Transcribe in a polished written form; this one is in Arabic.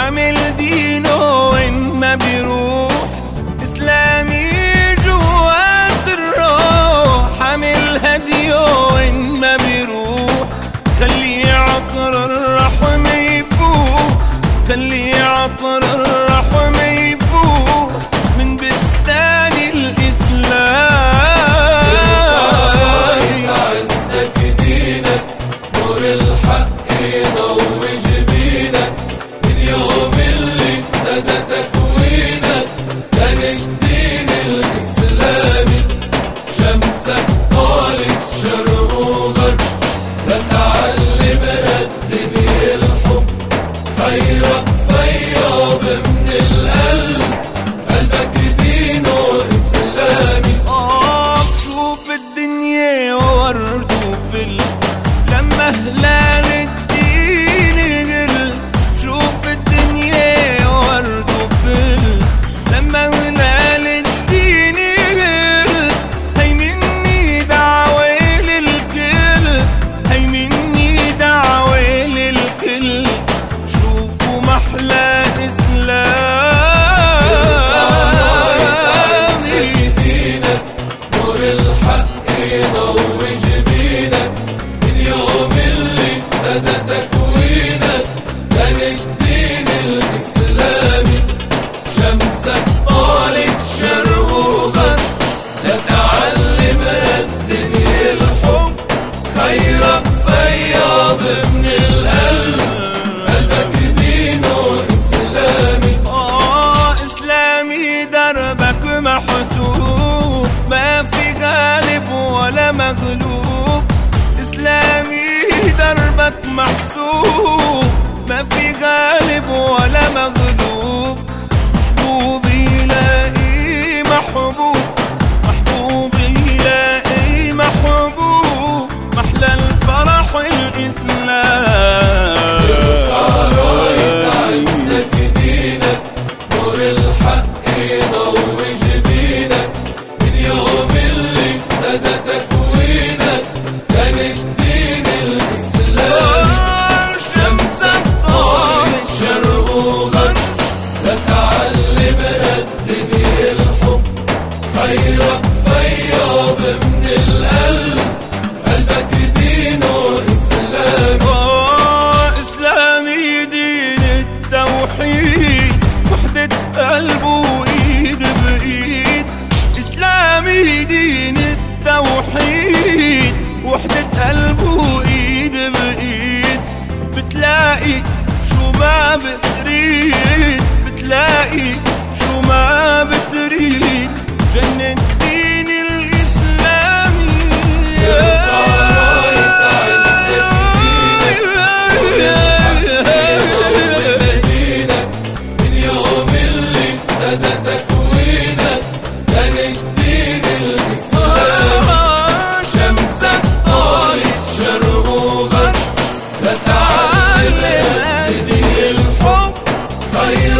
حامل دينه وين ما بيروح، إسلامي جوات الروح، حامل هديه وين ما بيروح. خلي عطر الرحمة يفوح، خلي عطر الرحمة يفوح من بستان الإسلام. عزك دينك، نور الحق يضوج بينك، من يوم اللي ابتدى تكوينك كان الدين الإسلامي شمسك طالت شرق وغرب، لتعلم الدنيا الحب، خيرك فياض من القلب، قلبك دينه إسلامي. شوف الدنيا ورد وفل لما هلال الدين يقل، شوف الدنيا ورد وفل لما هلال الدين يقل. هي مني دعوة للكل، هي مني دعوة للكل، شوفوا محلى إسلام. يضوج بينك، من يوم اللي ابتدى تكوينك كان الدين الإسلامي شمسك طالت شرق وغرب، لتعلم الدنيا الحب، خيرك فياض من القلب، قلبك دينه إسلامي. إسلامي دربك محسوب، ما في غالب ولا مغلوب. إسلامي دربك محسوب، ما في غالب ولا مغلوب. محبوبي يلاقي محبوب، محبوبي يلاقي محبوب، محلى الفرح الإسلام. راية عزك دينك، نور الحق يضوج بينك، من يوم اللي ابتدى تكوينك كان الدين الإسلامي شمسك طالت شرق وغرب، لتعلم الدنيا الحب، خيرك فياض من القلب، قلبك دينه إسلامي. إسلامي دين التوحيد، وحدة قلب وإيد بإيد. إسلامي دين التوحيد، وحدة قلب وإيد بإيد. بتلاقي شو ما بتريد، بتلاقي شو ما بتريد، جنة الدين الإسلامي. يرفع راية عزك دينك، نور الحق يضوج بينك، من يوم اللي ابتدى تكوينك كان الدين الإسلامي شمسك طالت شرق وغرب، لتعلم الدنيا الحب، خير